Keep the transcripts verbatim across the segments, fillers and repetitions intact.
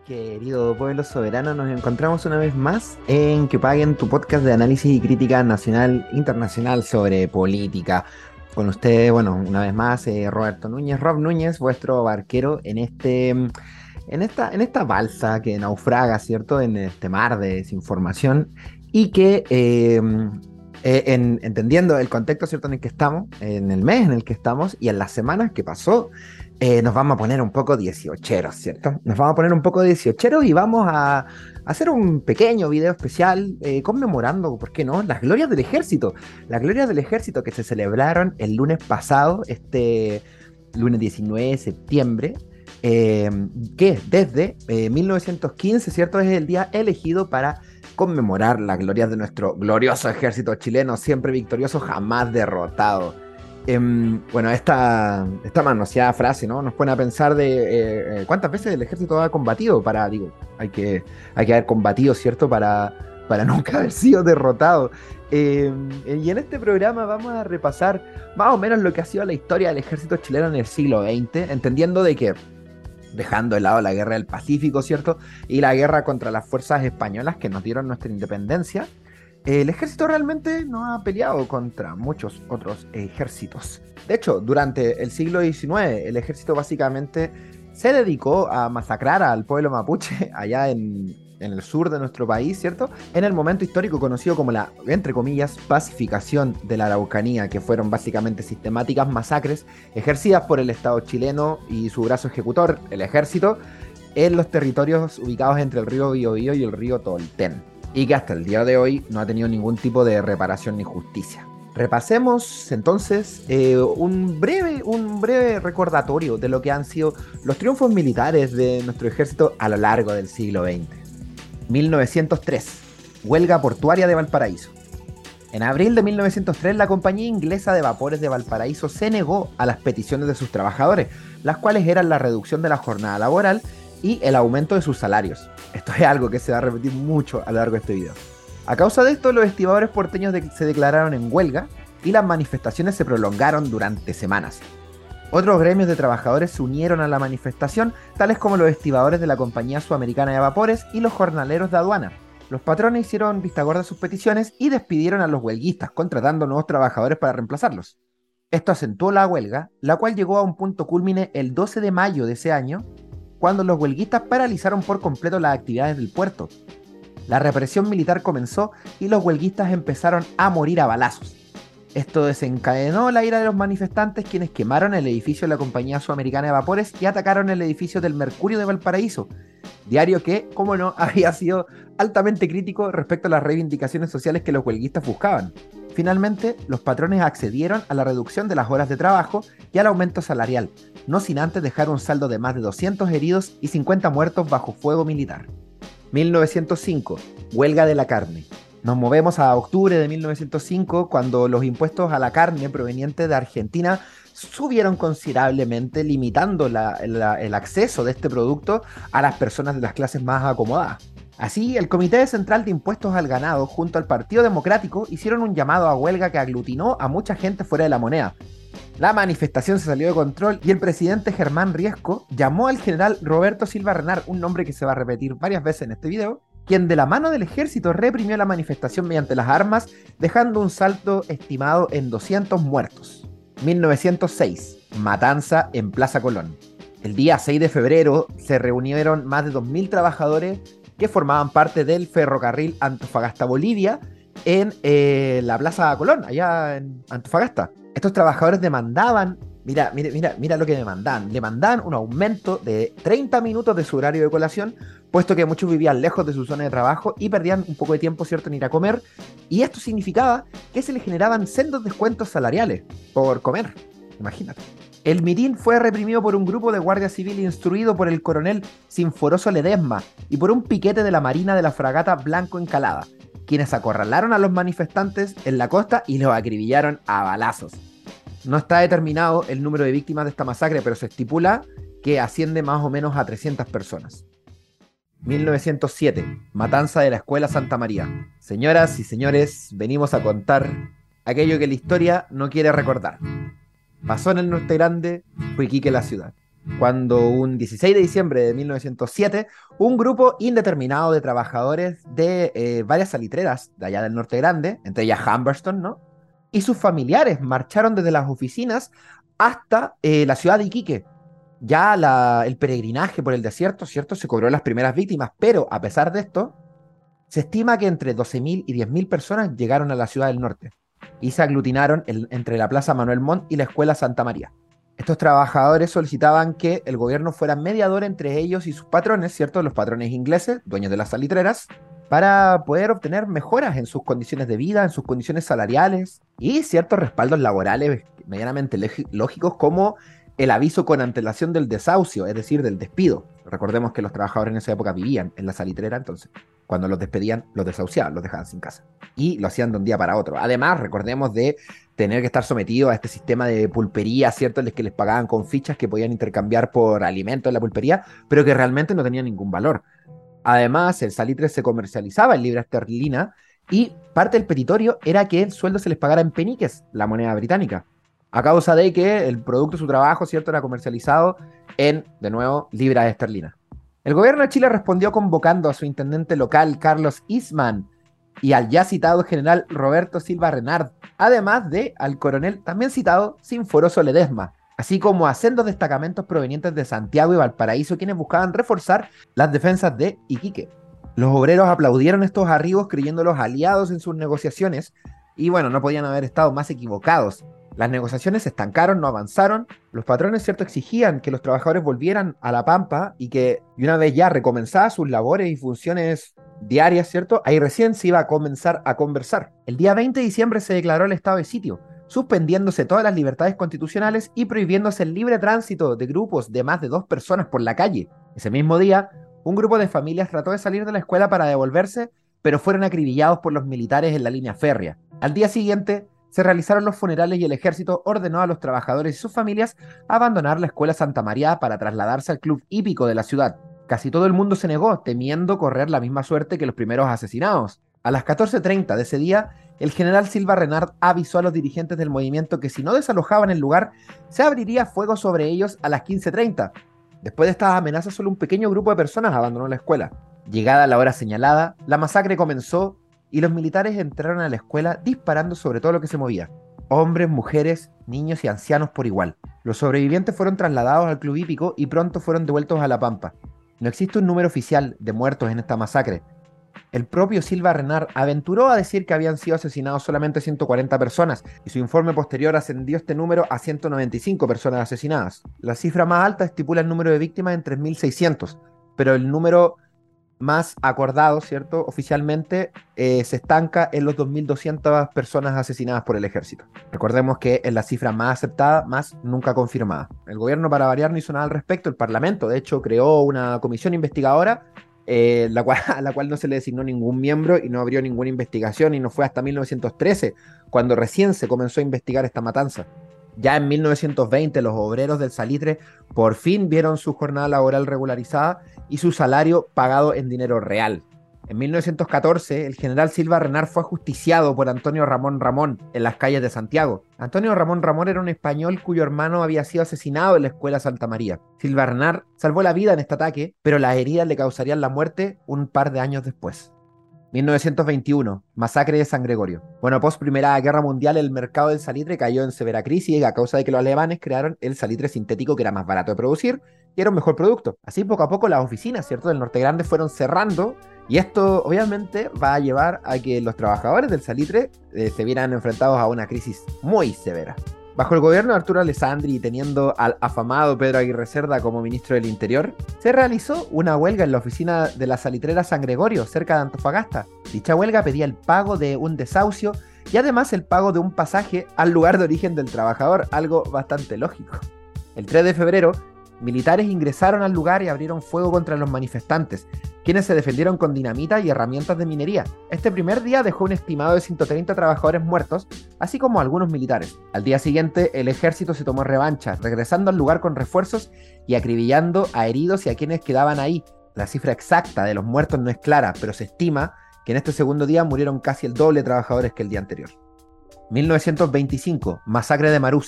Querido pueblo soberano, nos encontramos una vez más en Que Paguen, tu podcast de análisis y crítica nacional e internacional sobre política. Con ustedes, bueno, una vez más, eh, Roberto Núñez, Rob Núñez, vuestro barquero en este, en esta, en esta balsa que naufraga, ¿cierto? En este mar de desinformación y que, eh, eh, en- entendiendo el contexto, ¿cierto? En el que estamos, en el mes en el que estamos y en las semanas que pasó, eh, nos vamos a poner un poco dieciocheros, ¿cierto? Nos vamos a poner un poco dieciocheros y vamos a hacer un pequeño video especial eh, conmemorando, ¿por qué no?, las glorias del ejército. Las glorias del ejército que se celebraron el lunes pasado, este lunes diecinueve de septiembre, eh, que desde eh, mil novecientos quince, ¿cierto? Es el día elegido para conmemorar las glorias de nuestro glorioso ejército chileno, siempre victorioso, jamás derrotado. Em, bueno, esta, esta manoseada frase, ¿no? Nos pone a pensar de eh, eh, cuántas veces el ejército ha combatido para, digo, hay que, hay que haber combatido, ¿cierto? Para, para nunca haber sido derrotado. Em, y en este programa vamos a repasar más o menos lo que ha sido la historia del ejército chileno en el siglo veinte, entendiendo de que, dejando de lado la guerra del Pacífico, ¿cierto? Y la guerra contra las fuerzas españolas que nos dieron nuestra independencia, el ejército realmente no ha peleado contra muchos otros ejércitos. De hecho, durante el siglo diecinueve, el ejército básicamente se dedicó a masacrar al pueblo mapuche allá en, en el sur de nuestro país, ¿cierto? En el momento histórico conocido como la, entre comillas, pacificación de la Araucanía, que fueron básicamente sistemáticas masacres ejercidas por el Estado chileno y su brazo ejecutor, el ejército, en los territorios ubicados entre el río Biobío y el río Tolten, y que hasta el día de hoy no ha tenido ningún tipo de reparación ni justicia. Repasemos entonces eh, un, breve, un breve recordatorio de lo que han sido los triunfos militares de nuestro ejército a lo largo del siglo veinte. mil novecientos tres, huelga portuaria de Valparaíso. En abril de mil novecientos tres, la compañía inglesa de vapores de Valparaíso se negó a las peticiones de sus trabajadores, las cuales eran la reducción de la jornada laboral y el aumento de sus salarios. Esto es algo que se va a repetir mucho a lo largo de este video. A causa de esto, los estibadores porteños de- se declararon en huelga y las manifestaciones se prolongaron durante semanas. Otros gremios de trabajadores se unieron a la manifestación, tales como los estibadores de la Compañía Sudamericana de Vapores y los jornaleros de aduana. Los patrones hicieron vista gorda a sus peticiones y despidieron a los huelguistas, contratando nuevos trabajadores para reemplazarlos. Esto acentuó la huelga, la cual llegó a un punto cúlmine el doce de mayo de ese año, cuando los huelguistas paralizaron por completo las actividades del puerto. La represión militar comenzó y los huelguistas empezaron a morir a balazos. Esto desencadenó la ira de los manifestantes, quienes quemaron el edificio de la Compañía Sudamericana de Vapores y atacaron el edificio del Mercurio de Valparaíso, diario que, como no, había sido altamente crítico respecto a las reivindicaciones sociales que los huelguistas buscaban. Finalmente, los patrones accedieron a la reducción de las horas de trabajo y al aumento salarial, no sin antes dejar un saldo de más de doscientos heridos y cincuenta muertos bajo fuego militar. mil novecientos cinco, huelga de la carne. Nos movemos a octubre de mil novecientos cinco, cuando los impuestos a la carne provenientes de Argentina subieron considerablemente, limitando la- la- el acceso de este producto a las personas de las clases más acomodadas. Así, el Comité Central de Impuestos al Ganado, junto al Partido Democrático, hicieron un llamado a huelga que aglutinó a mucha gente fuera de la moneda. La manifestación se salió de control y el presidente Germán Riesco llamó al general Roberto Silva Renard, un nombre que se va a repetir varias veces en este video, quien de la mano del ejército reprimió la manifestación mediante las armas, dejando un saldo estimado en doscientos muertos. mil novecientos seis, matanza en Plaza Colón. El día seis de febrero se reunieron más de dos mil trabajadores que formaban parte del ferrocarril Antofagasta-Bolivia en eh, la Plaza Colón, allá en Antofagasta. Estos trabajadores demandaban, mira, mira, mira, mira lo que demandaban, demandaban un aumento de treinta minutos de su horario de colación, puesto que muchos vivían lejos de su zona de trabajo y perdían un poco de tiempo, ¿cierto?, en ir a comer, y esto significaba que se les generaban sendos descuentos salariales por comer, imagínate. El mitin fue reprimido por un grupo de guardia civil instruido por el coronel Sinforoso Ledesma y por un piquete de la marina de la fragata Blanco Encalada, quienes acorralaron a los manifestantes en la costa y los acribillaron a balazos. No está determinado el número de víctimas de esta masacre, pero se estipula que asciende más o menos a trescientas personas. mil novecientos siete, matanza de la Escuela Santa María. Señoras y señores, venimos a contar aquello que la historia no quiere recordar. Pasó en el Norte Grande, fue Iquique la ciudad. cuando un dieciséis de diciembre de mil novecientos siete, un grupo indeterminado de trabajadores de eh, varias salitreras de allá del Norte Grande, entre ellas Humberston, ¿no?, y sus familiares marcharon desde las oficinas hasta eh, la ciudad de Iquique. Ya la, el peregrinaje por el desierto, ¿cierto?, se cobró las primeras víctimas, pero a pesar de esto, se estima que entre doce mil y diez mil personas llegaron a la ciudad del norte y se aglutinaron el, entre la Plaza Manuel Montt y la Escuela Santa María. Estos trabajadores solicitaban que el gobierno fuera mediador entre ellos y sus patrones, ¿cierto?, los patrones ingleses, dueños de las salitreras, para poder obtener mejoras en sus condiciones de vida, en sus condiciones salariales y ciertos respaldos laborales medianamente lógicos, como el aviso con antelación del desahucio, es decir, del despido. Recordemos que los trabajadores en esa época vivían en la salitrera, entonces cuando los despedían, los desahuciaban, los dejaban sin casa. Y lo hacían de un día para otro. Además, recordemos de tener que estar sometidos a este sistema de pulpería, ¿cierto?, en el que les pagaban con fichas que podían intercambiar por alimentos en la pulpería, pero que realmente no tenían ningún valor. Además, el salitre se comercializaba en libra esterlina y parte del petitorio era que el sueldo se les pagara en peniques, la moneda británica, a causa de que el producto de su trabajo, ¿cierto?, era comercializado en, de nuevo, libras esterlinas. El gobierno de Chile respondió convocando a su intendente local, Carlos Eastman, y al ya citado general Roberto Silva Renard, además de al coronel también citado Sinforoso Ledesma, así como a sendos destacamentos provenientes de Santiago y Valparaíso, quienes buscaban reforzar las defensas de Iquique. Los obreros aplaudieron estos arribos creyéndolos aliados en sus negociaciones, y bueno, no podían haber estado más equivocados. Las negociaciones se estancaron, no avanzaron. Los patrones, cierto, exigían que los trabajadores volvieran a la Pampa y que, y una vez ya recomenzadas sus labores y funciones diarias, cierto, ahí recién se iba a comenzar a conversar. El día veinte de diciembre se declaró el estado de sitio, suspendiéndose todas las libertades constitucionales y prohibiéndose el libre tránsito de grupos de más de dos personas por la calle. Ese mismo día, un grupo de familias trató de salir de la escuela para devolverse, pero fueron acribillados por los militares en la línea férrea. Al día siguiente, se realizaron los funerales y el ejército ordenó a los trabajadores y sus familias abandonar la Escuela Santa María para trasladarse al club hípico de la ciudad. Casi todo el mundo se negó, temiendo correr la misma suerte que los primeros asesinados. A las catorce treinta de ese día, el general Silva Renard avisó a los dirigentes del movimiento que si no desalojaban el lugar, se abriría fuego sobre ellos a las quince treinta. Después de estas amenazas, solo un pequeño grupo de personas abandonó la escuela. Llegada la hora señalada, la masacre comenzó y los militares entraron a la escuela disparando sobre todo lo que se movía. Hombres, mujeres, niños y ancianos por igual. Los sobrevivientes fueron trasladados al club hípico y pronto fueron devueltos a La Pampa. No existe un número oficial de muertos en esta masacre. El propio Silva Renard aventuró a decir que habían sido asesinados solamente ciento cuarenta personas y su informe posterior ascendió este número a ciento noventa y cinco personas asesinadas. La cifra más alta estipula el número de víctimas en tres mil seiscientos, pero el número más acordado, ¿cierto?, oficialmente eh, se estanca en los dos mil doscientas personas asesinadas por el ejército. Recordemos que es la cifra más aceptada, más nunca confirmada. El gobierno, para variar, no hizo nada al respecto. El Parlamento, de hecho, creó una comisión investigadora eh, la cual, a la cual no se le designó ningún miembro y no abrió ninguna investigación, y no fue hasta mil novecientos trece cuando recién se comenzó a investigar esta matanza. Ya en mil novecientos veinte los obreros del salitre por fin vieron su jornada laboral regularizada y su salario pagado en dinero real. En mil novecientos catorce, el general Silva Renard fue ajusticiado por Antonio Ramón Ramón en las calles de Santiago. Antonio Ramón Ramón era un español cuyo hermano había sido asesinado en la Escuela Santa María. Silva Renard salvó la vida en este ataque, pero las heridas le causarían la muerte un par de años después. mil novecientos veintiuno, masacre de San Gregorio. Bueno, post Primera Guerra Mundial, el mercado del salitre cayó en severa crisis a causa de que los alemanes crearon el salitre sintético, que era más barato de producir y era un mejor producto. Así, poco a poco, las oficinas, ¿cierto?, del Norte Grande fueron cerrando, y esto obviamente va a llevar a que los trabajadores del salitre eh, se vieran enfrentados a una crisis muy severa. Bajo el gobierno de Arturo Alessandri y teniendo al afamado Pedro Aguirre Cerda como ministro del Interior, se realizó una huelga en la oficina de la salitrera San Gregorio, cerca de Antofagasta. Dicha huelga pedía el pago de un desahucio y además el pago de un pasaje al lugar de origen del trabajador, algo bastante lógico. El tres de febrero, militares ingresaron al lugar y abrieron fuego contra los manifestantes, quienes se defendieron con dinamita y herramientas de minería. Este primer día dejó un estimado de ciento treinta trabajadores muertos, así como algunos militares. Al día siguiente, el ejército se tomó revancha, regresando al lugar con refuerzos y acribillando a heridos y a quienes quedaban ahí. La cifra exacta de los muertos no es clara, pero se estima que en este segundo día murieron casi el doble de trabajadores que el día anterior. mil novecientos veinticinco, masacre de Marusia.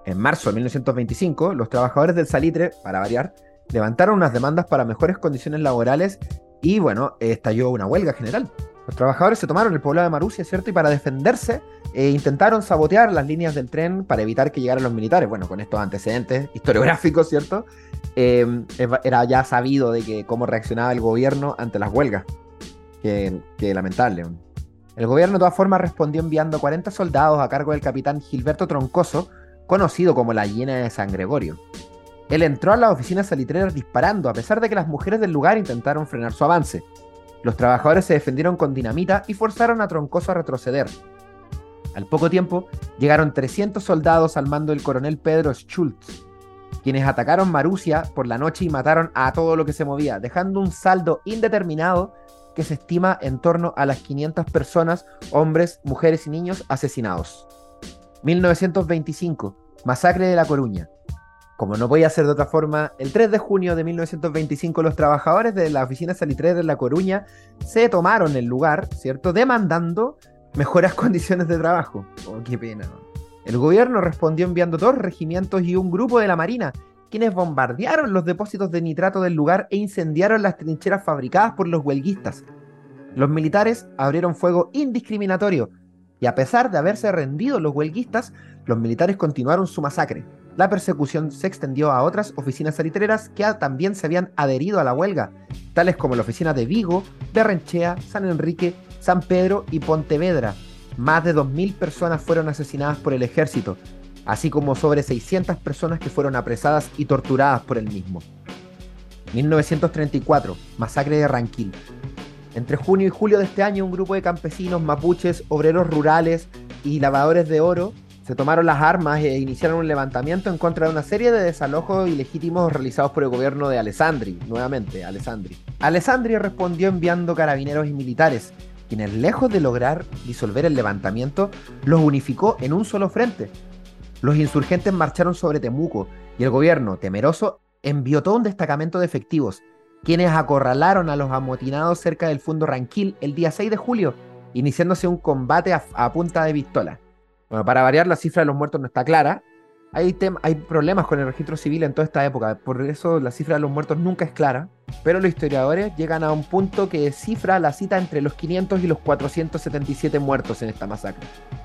En marzo de mil novecientos veinticinco, los trabajadores del salitre, para variar, levantaron unas demandas para mejores condiciones laborales y, bueno, estalló una huelga general. Los trabajadores se tomaron el poblado de Marusia, ¿cierto? Y para defenderse, eh, intentaron sabotear las líneas del tren para evitar que llegaran los militares. Bueno, con estos antecedentes historiográficos, ¿cierto? Eh, era ya sabido de que cómo reaccionaba el gobierno ante las huelgas. Que, que lamentable. El gobierno, de todas formas, respondió enviando cuarenta soldados a cargo del capitán Gilberto Troncoso, conocido como la hiena de San Gregorio. Él entró a las oficinas salitreras disparando, a pesar de que las mujeres del lugar intentaron frenar su avance. Los trabajadores se defendieron con dinamita y forzaron a Troncoso a retroceder. Al poco tiempo, llegaron trescientos soldados al mando del coronel Pedro Schultz, quienes atacaron Marusia por la noche y mataron a todo lo que se movía, dejando un saldo indeterminado que se estima en torno a las quinientas personas, hombres, mujeres y niños asesinados. mil novecientos veinticinco, masacre de La Coruña. Como no podía ser de otra forma, el tres de junio de mil novecientos veinticinco los trabajadores de la oficina salitrera de La Coruña se tomaron el lugar, ¿cierto?, demandando mejoras condiciones de trabajo. Oh, qué pena, ¿no? El gobierno respondió enviando dos regimientos y un grupo de la Marina, quienes bombardearon los depósitos de nitrato del lugar e incendiaron las trincheras fabricadas por los huelguistas. Los militares abrieron fuego indiscriminatorio, y a pesar de haberse rendido los huelguistas, los militares continuaron su masacre. La persecución se extendió a otras oficinas salitreras que también se habían adherido a la huelga, tales como la oficina de Vigo, Berrenchea, San Enrique, San Pedro y Pontevedra. Más de dos mil personas fueron asesinadas por el ejército, así como sobre seiscientas personas que fueron apresadas y torturadas por el mismo. mil novecientos treinta y cuatro, masacre de Ranquil. Entre junio y julio de este año, un grupo de campesinos, mapuches, obreros rurales y lavadores de oro se tomaron las armas e iniciaron un levantamiento en contra de una serie de desalojos ilegítimos realizados por el gobierno de Alessandri, nuevamente, Alessandri. Alessandri respondió enviando carabineros y militares, quienes, lejos de lograr disolver el levantamiento, los unificó en un solo frente. Los insurgentes marcharon sobre Temuco y el gobierno, temeroso, envió todo un destacamento de efectivos, quienes acorralaron a los amotinados cerca del Fundo Ranquil el día seis de julio, iniciándose un combate a, a punta de pistola. Bueno, para variar, la cifra de los muertos no está clara. Hay, hay problemas con el registro civil en toda esta época, por eso la cifra de los muertos nunca es clara, pero los historiadores llegan a un punto que cifra la cita entre los quinientos y los cuatrocientos setenta y siete muertos en esta masacre.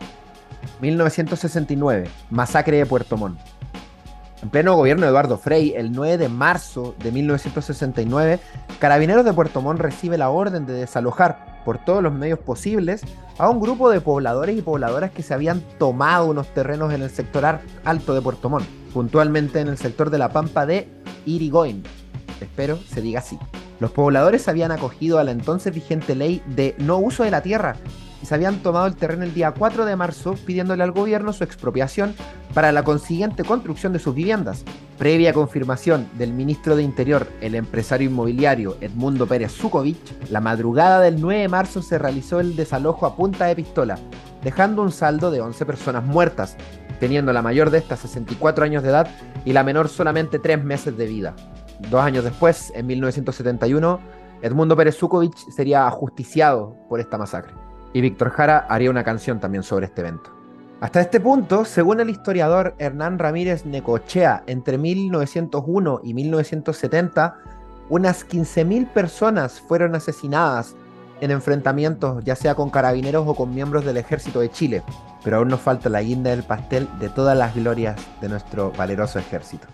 mil novecientos sesenta y nueve, masacre de Puerto Montt. En pleno gobierno de Eduardo Frei, el nueve de marzo de mil novecientos sesenta y nueve, Carabineros de Puerto Montt recibe la orden de desalojar por todos los medios posibles a un grupo de pobladores y pobladoras que se habían tomado unos terrenos en el sector alto de Puerto Montt, puntualmente en el sector de la Pampa de Irigoyen. Espero se diga así. Los pobladores habían acogido a la entonces vigente ley de no uso de la tierra y se habían tomado el terreno el día cuatro de marzo pidiéndole al gobierno su expropiación para la consiguiente construcción de sus viviendas. Previa confirmación del ministro de Interior, el empresario inmobiliario Edmundo Pérez Zukovich, la madrugada del nueve de marzo se realizó el desalojo a punta de pistola, dejando un saldo de once personas muertas, teniendo la mayor de estas sesenta y cuatro años de edad y la menor solamente tres meses de vida. Dos años después, en mil novecientos setenta y uno, Edmundo Pérez Zukovich sería ajusticiado por esta masacre. Y Víctor Jara haría una canción también sobre este evento. Hasta este punto, según el historiador Hernán Ramírez Necochea, entre mil novecientos uno y mil novecientos setenta, unas quince mil personas fueron asesinadas en enfrentamientos, ya sea con carabineros o con miembros del ejército de Chile. Pero aún nos falta la guinda del pastel de todas las glorias de nuestro valeroso ejército.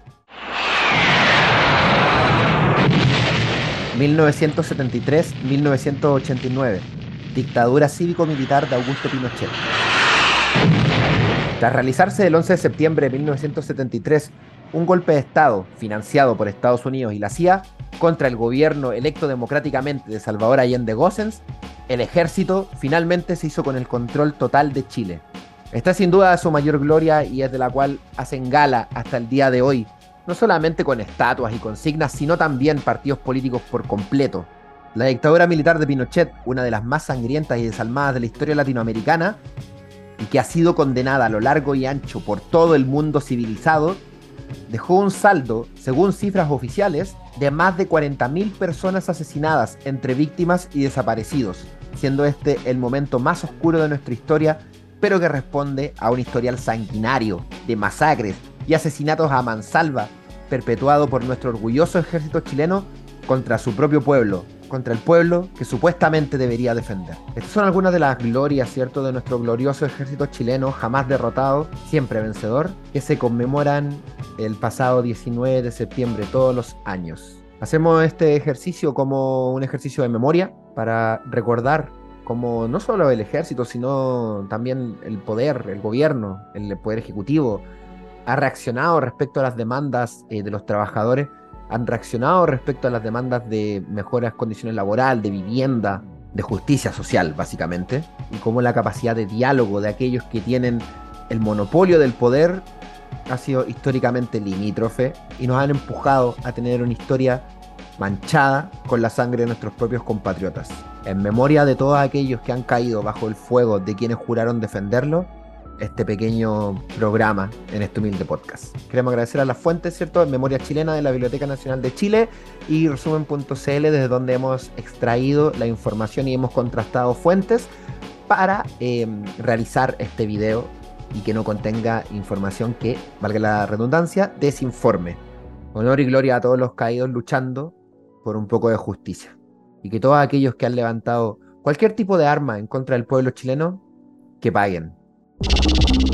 mil novecientos setenta y tres a mil novecientos ochenta y nueve. Dictadura cívico-militar de Augusto Pinochet. Tras realizarse el once de septiembre de mil novecientos setenta y tres un golpe de Estado financiado por Estados Unidos y la C I A contra el gobierno electo democráticamente de Salvador Allende Gossens, el ejército finalmente se hizo con el control total de Chile. Esta es sin duda su mayor gloria y es de la cual hacen gala hasta el día de hoy, no solamente con estatuas y consignas, sino también partidos políticos por completo. La dictadura militar de Pinochet, una de las más sangrientas y desalmadas de la historia latinoamericana, y que ha sido condenada a lo largo y ancho por todo el mundo civilizado, dejó un saldo, según cifras oficiales, de más de cuarenta mil personas asesinadas entre víctimas y desaparecidos, siendo este el momento más oscuro de nuestra historia, pero que responde a un historial sanguinario, de masacres, y asesinatos a mansalva perpetuados por nuestro orgulloso ejército chileno contra su propio pueblo, contra el pueblo que supuestamente debería defender. Estas son algunas de las glorias, ¿cierto?, de nuestro glorioso ejército chileno, jamás derrotado, siempre vencedor, que se conmemoran el pasado diecinueve de septiembre todos los años. Hacemos este ejercicio como un ejercicio de memoria para recordar cómo no solo el ejército, sino también el poder, el gobierno, el poder ejecutivo, ha reaccionado respecto a las demandas eh, de los trabajadores, han reaccionado respecto a las demandas de mejores condiciones laborales, de vivienda, de justicia social, básicamente, y cómo la capacidad de diálogo de aquellos que tienen el monopolio del poder ha sido históricamente limítrofe y nos han empujado a tener una historia manchada con la sangre de nuestros propios compatriotas. En memoria de todos aquellos que han caído bajo el fuego de quienes juraron defenderlo, este pequeño programa en este humilde podcast. Queremos agradecer a las fuentes, ¿cierto? Memoria Chilena de la Biblioteca Nacional de Chile y resumen punto c l, desde donde hemos extraído la información y hemos contrastado fuentes para eh, realizar este video y que no contenga información que, valga la redundancia, desinforme. Honor y gloria a todos los caídos luchando por un poco de justicia. Y que todos aquellos que han levantado cualquier tipo de arma en contra del pueblo chileno, que paguen.